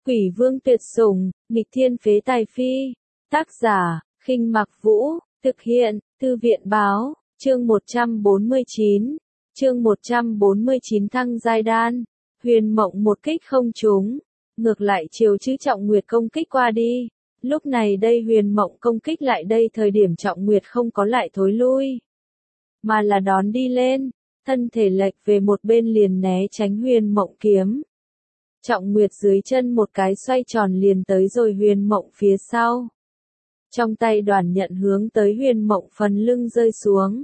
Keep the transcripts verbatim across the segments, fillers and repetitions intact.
Quỷ vương tuyệt sủng, nghịch thiên phế tài phi. Tác giả, Khinh Mặc Vũ, thực hiện, Thư viện báo, chương một trăm bốn mươi chín. Chương một trăm bốn mươi chín thăng giai đan. Huyền Mộng một kích không trúng, ngược lại chiều chữ Trọng Nguyệt công kích qua đi. Lúc này đây Huyền Mộng công kích lại đây thời điểm Trọng Nguyệt không có lại thối lui, mà là đón đi lên, thân thể lệch về một bên liền né tránh Huyền Mộng kiếm. Trọng Nguyệt dưới chân một cái xoay tròn liền tới rồi Huyền Mộng phía sau. Trong tay đoàn nhận hướng tới Huyền Mộng phần lưng rơi xuống.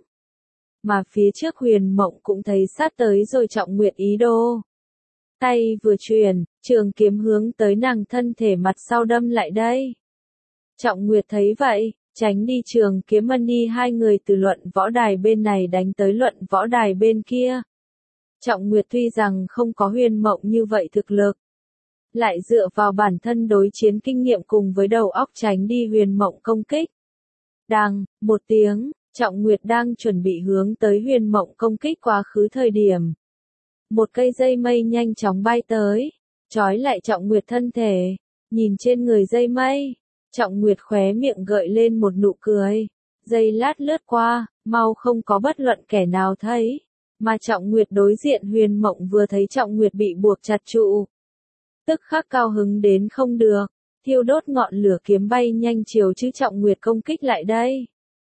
Mà phía trước Huyền Mộng cũng thấy sát tới rồi Trọng Nguyệt ý đồ. Tay vừa chuyển, trường kiếm hướng tới nàng thân thể mặt sau đâm lại đây. Trọng Nguyệt thấy vậy, tránh đi trường kiếm ân đi hai người từ luận võ đài bên này đánh tới luận võ đài bên kia. Trọng Nguyệt tuy rằng không có Huyền Mộng như vậy thực lực, lại dựa vào bản thân đối chiến kinh nghiệm cùng với đầu óc tránh đi Huyền Mộng công kích. Đằng, một tiếng, Trọng Nguyệt đang chuẩn bị hướng tới Huyền Mộng công kích quá khứ thời điểm. Một cây dây mây nhanh chóng bay tới, trói lại Trọng Nguyệt thân thể, nhìn trên người dây mây, Trọng Nguyệt khóe miệng gợi lên một nụ cười, dây lát lướt qua, mau không có bất luận kẻ nào thấy, mà Trọng Nguyệt đối diện Huyền Mộng vừa thấy Trọng Nguyệt bị buộc chặt trụ. Tức khắc cao hứng đến không được, thiêu đốt ngọn lửa kiếm bay nhanh chiều chữ Trọng Nguyệt công kích lại đây.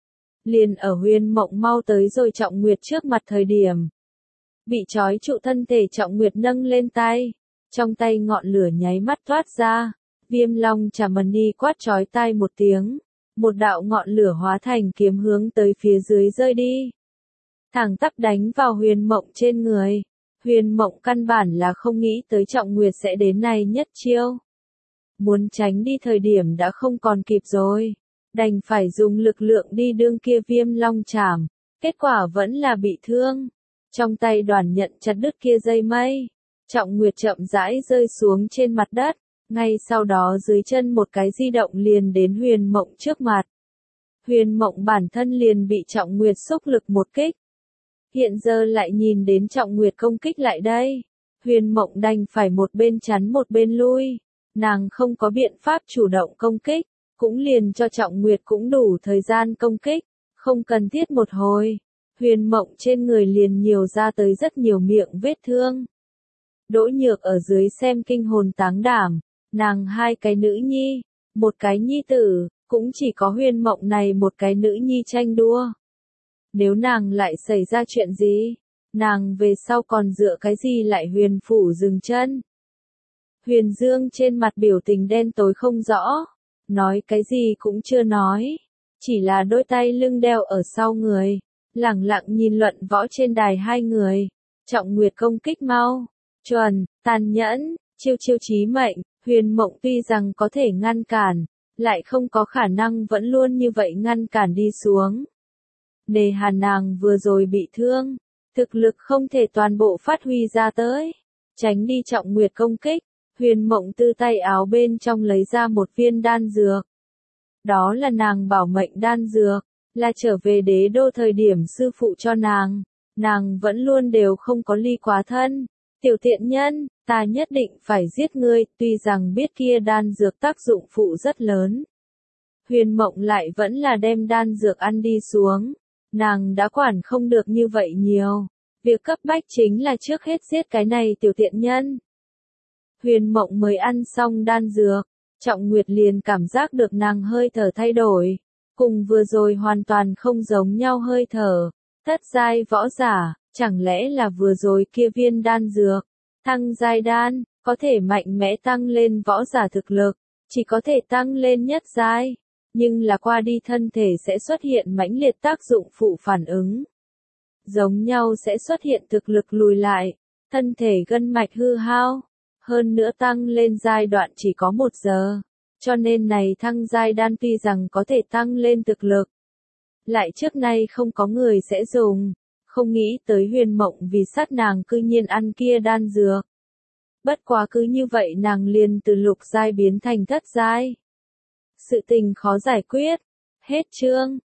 Liền ở Huyền Mộng mau tới rồi Trọng Nguyệt trước mặt thời điểm. Bị trói trụ thân thể Trọng Nguyệt nâng lên tay, trong tay ngọn lửa nháy mắt thoát ra, Viêm Long Chả Mần đi quát trói tai một tiếng, một đạo ngọn lửa hóa thành kiếm hướng tới phía dưới rơi đi. Thẳng tắp đánh vào Huyền Mộng trên người. Huyền Mộng căn bản là không nghĩ tới Trọng Nguyệt sẽ đến này nhất chiêu. Muốn tránh đi thời điểm đã không còn kịp rồi, đành phải dùng lực lượng đi đương kia Viêm Long Chảm, kết quả vẫn là bị thương. Trong tay đoàn nhận chặt đứt kia dây mây, Trọng Nguyệt chậm rãi rơi xuống trên mặt đất, ngay sau đó dưới chân một cái di động liền đến Huyền Mộng trước mặt. Huyền Mộng bản thân liền bị Trọng Nguyệt xúc lực một kích. Hiện giờ lại nhìn đến Trọng Nguyệt công kích lại đây, Huyền Mộng đành phải một bên chắn một bên lui, nàng không có biện pháp chủ động công kích, cũng liền cho Trọng Nguyệt cũng đủ thời gian công kích, không cần thiết một hồi. Huyền Mộng trên người liền nhiều ra tới rất nhiều miệng vết thương. Đỗ Nhược ở dưới xem kinh hồn táng đảm, nàng hai cái nữ nhi, một cái nhi tử, cũng chỉ có Huyền Mộng này một cái nữ nhi tranh đua. Nếu nàng lại xảy ra chuyện gì, nàng về sau còn dựa cái gì lại Huyền phủ dừng chân. Huyền Dương trên mặt biểu tình đen tối không rõ, nói cái gì cũng chưa nói, chỉ là đôi tay lưng đeo ở sau người. Lẳng lặng nhìn luận võ trên đài hai người, Trọng Nguyệt công kích mau, chuẩn, tàn nhẫn, chiêu chiêu chí mệnh, Huyền Mộng tuy rằng có thể ngăn cản, lại không có khả năng vẫn luôn như vậy ngăn cản đi xuống. Nề hà nàng vừa rồi bị thương, thực lực không thể toàn bộ phát huy ra tới, tránh đi Trọng Nguyệt công kích, Huyền Mộng từ tay áo bên trong lấy ra một viên đan dược. Đó là nàng bảo mệnh đan dược. Là trở về đế đô thời điểm sư phụ cho nàng, nàng vẫn luôn đều không có ly quá thân. Tiểu tiện nhân, ta nhất định phải giết ngươi, tuy rằng biết kia đan dược tác dụng phụ rất lớn. Huyền Mộng lại vẫn là đem đan dược ăn đi xuống, nàng đã quản không được như vậy nhiều. Việc cấp bách chính là trước hết giết cái này tiểu tiện nhân. Huyền Mộng mới ăn xong đan dược, Trọng Nguyệt liền cảm giác được nàng hơi thở thay đổi. Cùng vừa rồi hoàn toàn không giống nhau hơi thở, thất giai võ giả, chẳng lẽ là vừa rồi kia viên đan dược, thăng giai đan, có thể mạnh mẽ tăng lên võ giả thực lực, chỉ có thể tăng lên nhất giai, nhưng là qua đi thân thể sẽ xuất hiện mãnh liệt tác dụng phụ phản ứng. Giống nhau sẽ xuất hiện thực lực lùi lại, thân thể gân mạch hư hao, hơn nữa tăng lên giai đoạn chỉ có một giờ. Cho nên này thăng giai đan tuy rằng có thể tăng lên thực lực, lại trước nay không có người sẽ dùng, không nghĩ tới Huyền Mộng vì sát nàng cư nhiên ăn kia đan dược. Bất quá cứ như vậy nàng liền từ lục giai biến thành thất giai. Sự tình khó giải quyết. Hết chương.